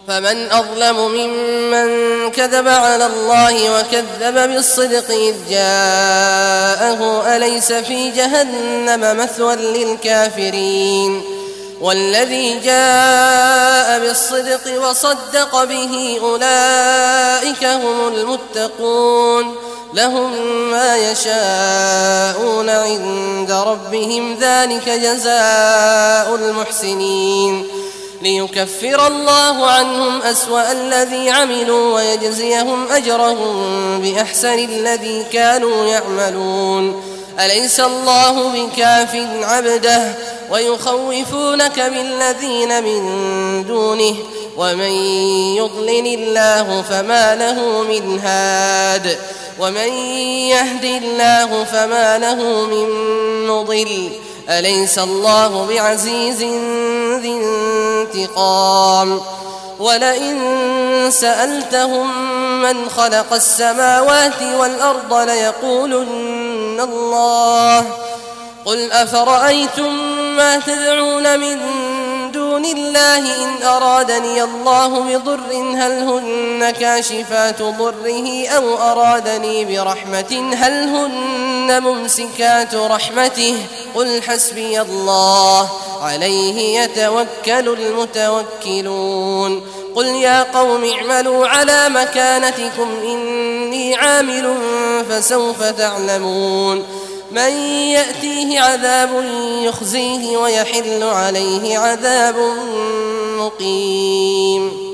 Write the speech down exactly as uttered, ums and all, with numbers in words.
فمن أظلم ممن كذب على الله وكذب بالصدق إذ جاءه أليس في جهنم مثوى للكافرين والذي جاء بالصدق وصدق به أولئك هم المتقون لهم ما يشاءون عند ربهم ذلك جزاء المحسنين ليكفر الله عنهم أسوأ الذي عملوا ويجزيهم أجرهم بأحسن الذي كانوا يعملون أليس الله بكاف عبده ويخوفونك بالذين من دونه ومن يضلل الله فما له من هاد ومن يهد الله فما له من مضل أليس الله بعزيز ذي انتقام ولئن سألتهم من خلق السماوات والأرض ليقولن الله قل أفرأيتم ما تدعون من دون الله إن أرادني الله بضر هل هن كاشفات ضره أو أرادني برحمة هل هن ممسكات رحمته قل حسبي الله عليه يتوكل المتوكلون قل يا قوم اعملوا على مكانتكم إني عامل فسوف تعلمون من يأتيه عذاب يخزيه ويحل عليه عذاب مقيم.